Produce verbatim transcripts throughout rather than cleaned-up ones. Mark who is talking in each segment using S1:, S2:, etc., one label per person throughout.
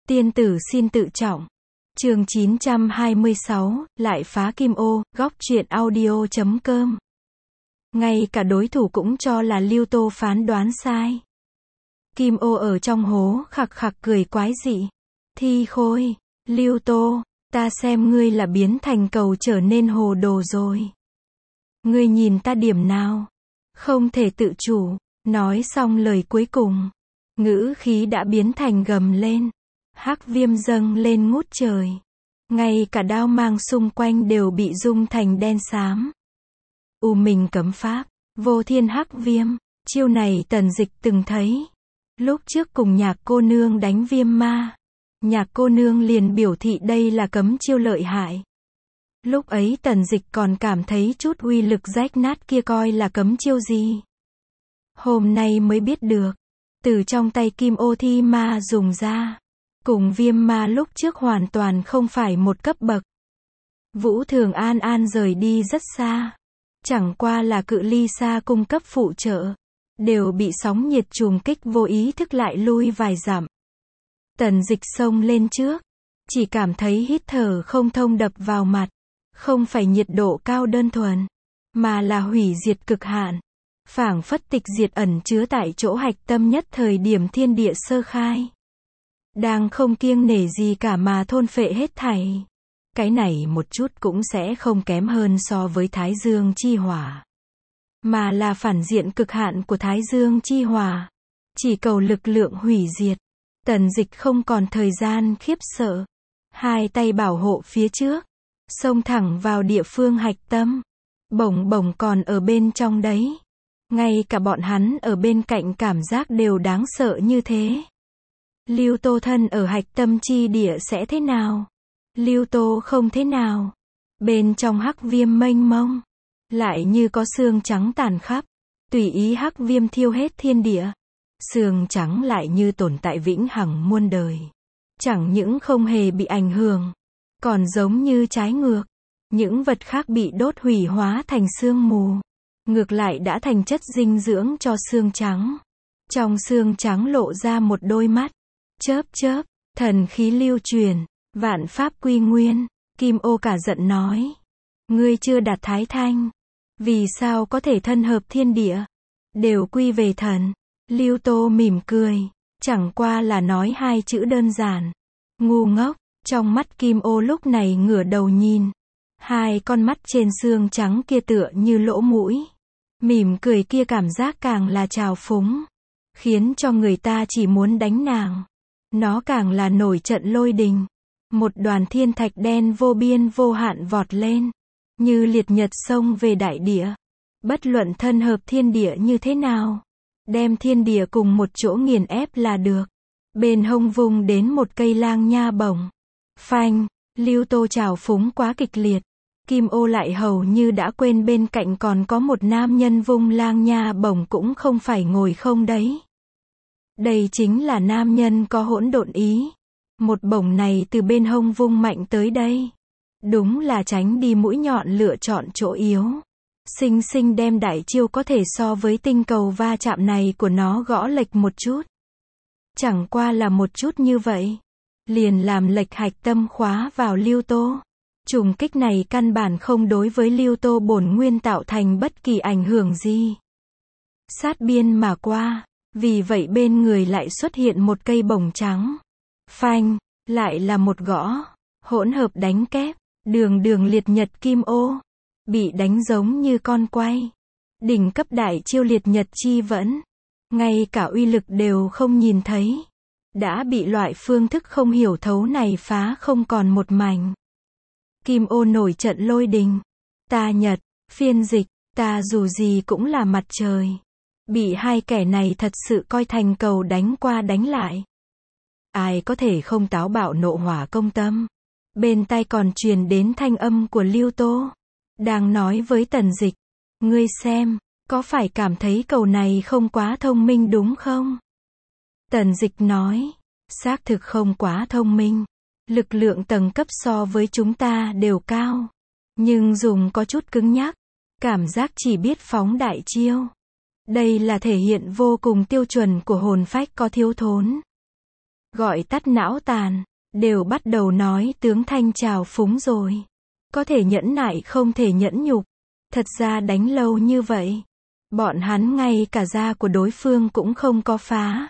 S1: Tiên tử xin tự trọng. Chương chín trăm hai mươi sáu, lại phá kim ô, góc truyện audio chấm com. Ngay cả đối thủ cũng cho là Lưu Tô phán đoán sai. Kim ô ở trong hố khặc khặc cười quái dị. Thi khôi, Lưu Tô, ta xem ngươi là biến thành cầu trở nên hồ đồ rồi. Ngươi nhìn ta điểm nào? Không thể tự chủ. Nói xong lời cuối cùng, ngữ khí đã biến thành gầm lên. Hắc viêm dâng lên ngút trời. Ngay cả đao mang xung quanh đều bị rung thành đen xám. U minh cấm pháp, vô thiên hắc viêm, chiêu này Tần Dịch từng thấy. Lúc trước cùng Nhạc cô nương đánh viêm ma, Nhạc cô nương liền biểu thị đây là cấm chiêu lợi hại. Lúc ấy Tần Dịch còn cảm thấy chút uy lực rách nát kia coi là cấm chiêu gì. Hôm nay mới biết được, từ trong tay kim ô thi ma dùng ra, cùng viêm ma lúc trước hoàn toàn không phải một cấp bậc. Vũ Thường An An rời đi rất xa, chẳng qua là cự ly xa cung cấp phụ trợ, đều bị sóng nhiệt trùng kích vô ý thức lại lui vài dặm. Tần Dịch xông lên trước, chỉ cảm thấy hít thở không thông đập vào mặt, không phải nhiệt độ cao đơn thuần, mà là hủy diệt cực hạn. Phảng phất tịch diệt ẩn chứa tại chỗ hạch tâm nhất thời điểm thiên địa sơ khai. Đang không kiêng nể gì cả mà thôn phệ hết thảy. Cái này một chút cũng sẽ không kém hơn so với Thái Dương chi hỏa. Mà là phản diện cực hạn của Thái Dương chi hỏa. Chỉ cầu lực lượng hủy diệt. Tần Dịch không còn thời gian khiếp sợ. Hai tay bảo hộ phía trước. Xông thẳng vào địa phương hạch tâm. Bổng bổng còn ở bên trong đấy. Ngay cả bọn hắn ở bên cạnh cảm giác đều đáng sợ như thế. Lưu Tô thân ở hạch tâm chi địa sẽ thế nào? Lưu Tô không thế nào. Bên trong hắc viêm mênh mông, lại như có xương trắng tàn khắp, tùy ý hắc viêm thiêu hết thiên địa. Xương trắng lại như tồn tại vĩnh hằng muôn đời. Chẳng những không hề bị ảnh hưởng, còn giống như trái ngược. Những vật khác bị đốt hủy hóa thành sương mù. Ngược lại đã thành chất dinh dưỡng cho xương trắng. Trong xương trắng lộ ra một đôi mắt. Chớp chớp, thần khí lưu truyền, vạn pháp quy nguyên. Kim ô cả giận nói. Ngươi chưa đạt thái thanh. Vì sao có thể thân hợp thiên địa? Đều quy về thần. Lưu Tô mỉm cười. Chẳng qua là nói hai chữ đơn giản. Ngu ngốc. Trong mắt Kim ô lúc này ngửa đầu nhìn. Hai con mắt trên xương trắng kia tựa như lỗ mũi. Mỉm cười kia cảm giác càng là trào phúng. Khiến cho người ta chỉ muốn đánh nàng. Nó càng là nổi trận lôi đình. Một đoàn thiên thạch đen vô biên vô hạn vọt lên. Như liệt nhật xông về đại địa. Bất luận thân hợp thiên địa như thế nào. Đem thiên địa cùng một chỗ nghiền ép là được. Bên hông vung đến một cây lang nha bổng. Phanh, Lưu Tô trào phúng quá kịch liệt. Kim ô lại hầu như đã quên bên cạnh còn có một nam nhân vung lang nha bổng cũng không phải ngồi không đấy. Đây chính là nam nhân có hỗn độn ý. Một bổng này từ bên hông vung mạnh tới đây. Đúng là tránh đi mũi nhọn lựa chọn chỗ yếu. Xinh xinh đem đại chiêu có thể so với tinh cầu va chạm này của nó gõ lệch một chút. Chẳng qua là một chút như vậy. Liền làm lệch hạch tâm khóa vào Lưu Tô. Trùng kích này căn bản không đối với Lưu Tô bổn nguyên tạo thành bất kỳ ảnh hưởng gì. Sát biên mà qua, vì vậy bên người lại xuất hiện một cây bổng trắng. Phanh, lại là một gõ, hỗn hợp đánh kép, đường đường liệt nhật kim ô, bị đánh giống như con quay. Đỉnh cấp đại chiêu liệt nhật chi vẫn, ngay cả uy lực đều không nhìn thấy. Đã bị loại phương thức không hiểu thấu này phá không còn một mảnh. Kim ô nổi trận lôi đình. Ta Nhật, phiên dịch, ta dù gì cũng là mặt trời. Bị hai kẻ này thật sự coi thành cầu đánh qua đánh lại. Ai có thể không táo bạo nộ hỏa công tâm. Bên tai còn truyền đến thanh âm của Lưu Tô. Đang nói với Tần Dịch. Ngươi xem, có phải cảm thấy cầu này không quá thông minh đúng không? Tần Dịch nói. Xác thực không quá thông minh. Lực lượng tầng cấp so với chúng ta đều cao. Nhưng dùng có chút cứng nhắc. Cảm giác chỉ biết phóng đại chiêu. Đây là thể hiện vô cùng tiêu chuẩn của hồn phách có thiếu thốn. gọi tắt não tàn, đều bắt đầu nói tướng thanh trào phúng rồi. Có thể nhẫn nại không thể nhẫn nhục. Thật ra đánh lâu như vậy, bọn hắn ngay cả da của đối phương cũng không có phá.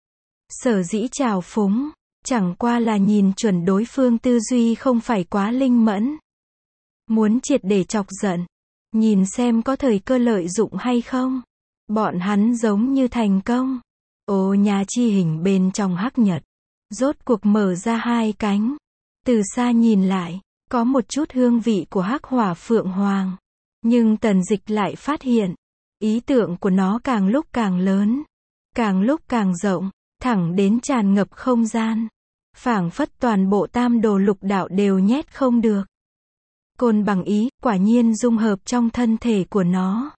S1: Sở dĩ trào phúng, chẳng qua là nhìn chuẩn đối phương tư duy không phải quá linh mẫn. Muốn triệt để chọc giận, nhìn xem có thời cơ lợi dụng hay không. Bọn hắn giống như thành công. Ô nhà chi hình bên trong hắc nhật, rốt cuộc mở ra hai cánh. Từ xa nhìn lại, có một chút hương vị của hắc hỏa phượng hoàng. Nhưng Tần Dịch lại phát hiện, ý tưởng của nó càng lúc càng lớn, càng lúc càng rộng, thẳng đến tràn ngập không gian. Phảng phất toàn bộ tam đồ lục đạo đều nhét không được. Côn bằng ý, quả nhiên dung hợp trong thân thể của nó.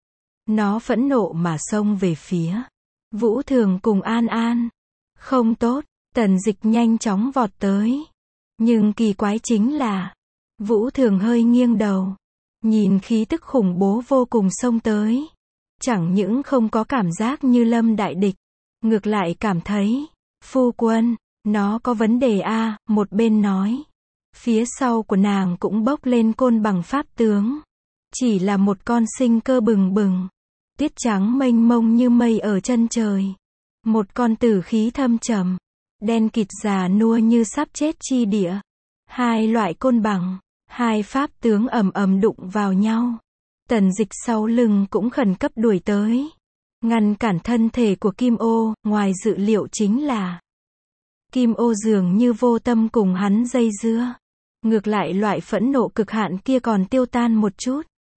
S1: Nó phẫn nộ mà xông về phía Vũ Thường cùng An An. Không tốt, Tần Dịch nhanh chóng vọt tới. Nhưng kỳ quái chính là, Vũ Thường hơi nghiêng đầu, nhìn khí tức khủng bố vô cùng xông tới. Chẳng những không có cảm giác như lâm đại địch, ngược lại cảm thấy, phu quân, nó có vấn đề a, một bên nói. Phía sau của nàng cũng bốc lên côn bằng pháp tướng. Chỉ là một con sinh cơ bừng bừng. Tiết trắng mênh mông như mây ở chân trời. Một con tử khí thâm trầm. Đen kịt già nua như sắp chết chi địa. Hai loại côn bằng, hai pháp tướng ầm ầm đụng vào nhau. Tần Dịch sau lưng cũng khẩn cấp đuổi tới. Ngăn cản thân thể của Kim Ô, ngoài dự liệu chính là Kim Ô dường như vô tâm cùng hắn dây dưa. Ngược lại loại phẫn nộ cực hạn kia còn tiêu tan một chút.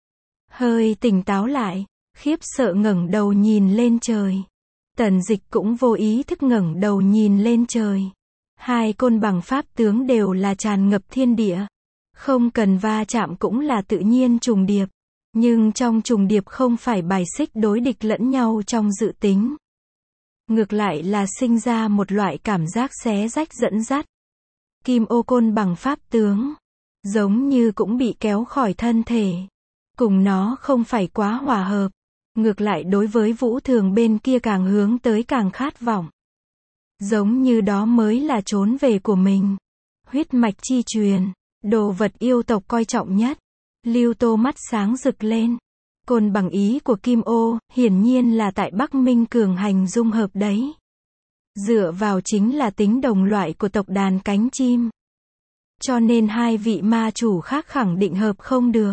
S1: Hơi tỉnh táo lại, khiếp sợ ngẩng đầu nhìn lên trời. Tần Dịch cũng vô ý thức ngẩng đầu nhìn lên trời. Hai côn bằng pháp tướng đều là tràn ngập thiên địa. Không cần va chạm cũng là tự nhiên trùng điệp. Nhưng trong trùng điệp không phải bài xích đối địch lẫn nhau trong dự tính. Ngược lại là sinh ra một loại cảm giác xé rách dẫn dắt. Kim Ô côn bằng pháp tướng, giống như cũng bị kéo khỏi thân thể. Cùng nó không phải quá hòa hợp. Ngược lại đối với Vũ Thường bên kia càng hướng tới càng khát vọng. Giống như đó mới là trốn về của mình. Huyết mạch chi truyền, đồ vật yêu tộc coi trọng nhất. Lưu Tô mắt sáng rực lên. Côn bằng ý của Kim Ô, hiển nhiên là tại Bắc Minh cường hành dung hợp đấy. Dựa vào chính là tính đồng loại của tộc đàn cánh chim. Cho nên hai vị ma chủ khác khẳng định hợp không được.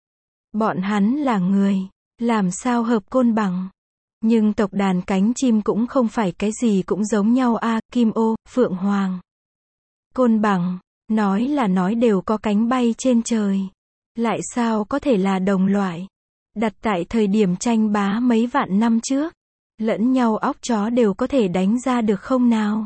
S1: Bọn hắn là người, làm sao hợp côn bằng. Nhưng tộc đàn cánh chim cũng không phải cái gì cũng giống nhau a, à, Kim Ô, Phượng Hoàng. Côn bằng, nói là nói đều có cánh bay trên trời. Lại sao có thể là đồng loại. Đặt tại thời điểm tranh bá mấy vạn năm trước. Lẫn nhau óc chó đều có thể đánh ra được không nào.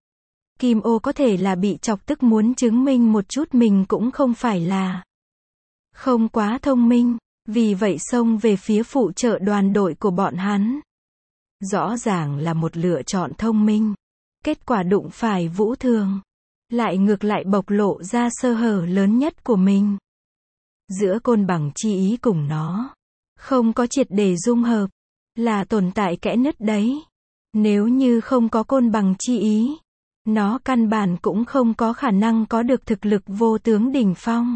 S1: Kim Ô có thể là bị chọc tức muốn chứng minh một chút mình cũng không phải là không quá thông minh, vì vậy xông về phía phụ trợ đoàn đội của bọn hắn. Rõ ràng là một lựa chọn thông minh. Kết quả đụng phải Vũ Thường. Lại ngược lại bộc lộ ra sơ hở lớn nhất của mình. Giữa côn bằng chi ý cùng nó. Không có triệt để dung hợp. Là tồn tại kẽ nứt đấy. Nếu như không có côn bằng chi ý. Nó căn bản cũng không có khả năng có được thực lực vô tướng đỉnh phong.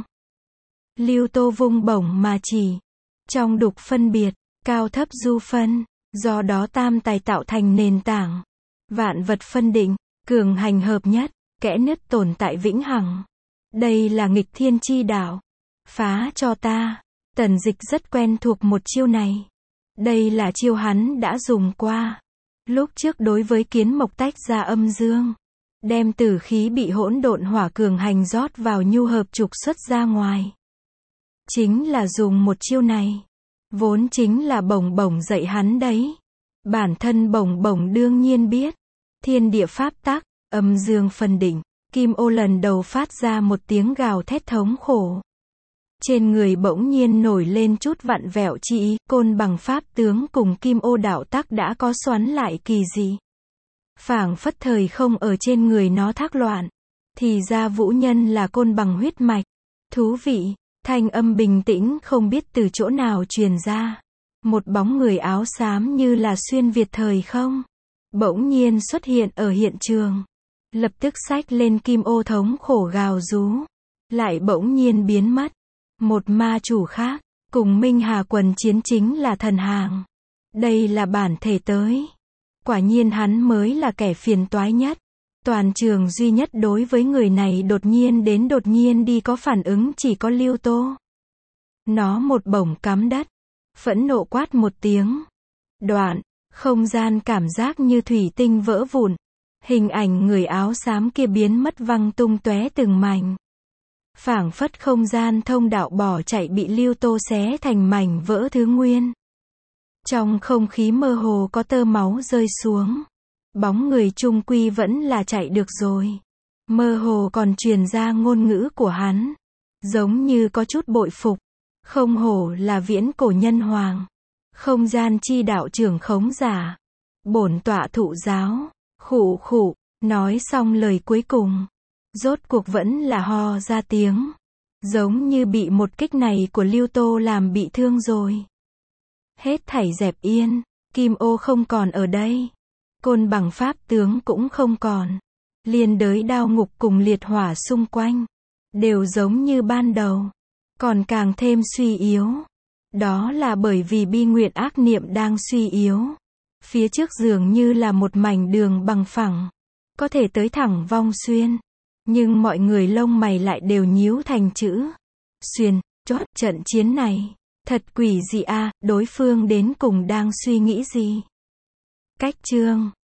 S1: Lưu Tô vung bổng mà chỉ. Trong đục phân biệt, cao thấp du phân. Do đó tam tài tạo thành nền tảng. Vạn vật phân định, cường hành hợp nhất, kẽ nứt tồn tại vĩnh hằng. Đây là nghịch thiên chi đạo. Phá cho ta. Tần Dịch rất quen thuộc một chiêu này. Đây là chiêu hắn đã dùng qua. Lúc trước đối với kiến mộc tách ra âm dương. Đem tử khí bị hỗn độn hỏa cường hành rót vào nhu hợp trục xuất ra ngoài. Chính là dùng một chiêu này. Vốn chính là bổng bổng dạy hắn đấy. Bản thân bổng bổng đương nhiên biết. Thiên địa pháp tắc, âm dương phân định. Kim Ô lần đầu phát ra một tiếng gào thét thống khổ. Trên người bỗng nhiên nổi lên chút vặn vẹo chi ý, côn bằng pháp tướng cùng Kim Ô đạo tắc đã có xoắn lại kỳ dị. Phảng phất thời không ở trên người nó thác loạn. Thì ra Vũ Nhân là côn bằng huyết mạch. Thú vị, thanh âm bình tĩnh không biết từ chỗ nào truyền ra. Một bóng người áo xám như là xuyên việt thời không. Bỗng nhiên xuất hiện ở hiện trường. Lập tức xách lên kim ô thống khổ gào rú. Lại bỗng nhiên biến mất. Một ma chủ khác, cùng Minh Hà quần chiến chính là thần hàng. Đây là bản thể tới. Quả nhiên hắn mới là kẻ phiền toái nhất. Toàn trường duy nhất đối với người này đột nhiên đến đột nhiên đi có phản ứng chỉ có Lưu Tô. Nó một bổng cắm đất. Phẫn nộ quát một tiếng. Đoạn, không gian cảm giác như thủy tinh vỡ vụn. Hình ảnh người áo xám kia biến mất văng tung tóe từng mảnh. Phảng phất không gian thông đạo bỏ chạy bị Lưu Tô xé thành mảnh vỡ thứ nguyên. Trong không khí mơ hồ có tơ máu rơi xuống. Bóng người chung quy vẫn là chạy được rồi. Mơ hồ còn truyền ra ngôn ngữ của hắn. Giống như có chút bội phục. Không hổ là viễn cổ nhân hoàng. Không gian chi đạo trưởng khống giả. Bổn tọa thụ giáo. Khụ khụ, nói xong lời cuối cùng. Rốt cuộc vẫn là ho ra tiếng. Giống như bị một kích này của Lưu Tô làm bị thương rồi. Hết thảy dẹp yên. Kim ô không còn ở đây. Côn bằng pháp tướng cũng không còn. Liên đới đao ngục cùng liệt hỏa xung quanh. Đều giống như ban đầu. Còn càng thêm suy yếu. Đó là bởi vì bi nguyện ác niệm đang suy yếu. Phía trước dường như là một mảnh đường bằng phẳng. Có thể tới thẳng vong xuyên. Nhưng mọi người lông mày lại đều nhíu thành chữ. Xuyên, chót trận chiến này. Thật quỷ dị a, đối phương đến cùng đang suy nghĩ gì? Cách chương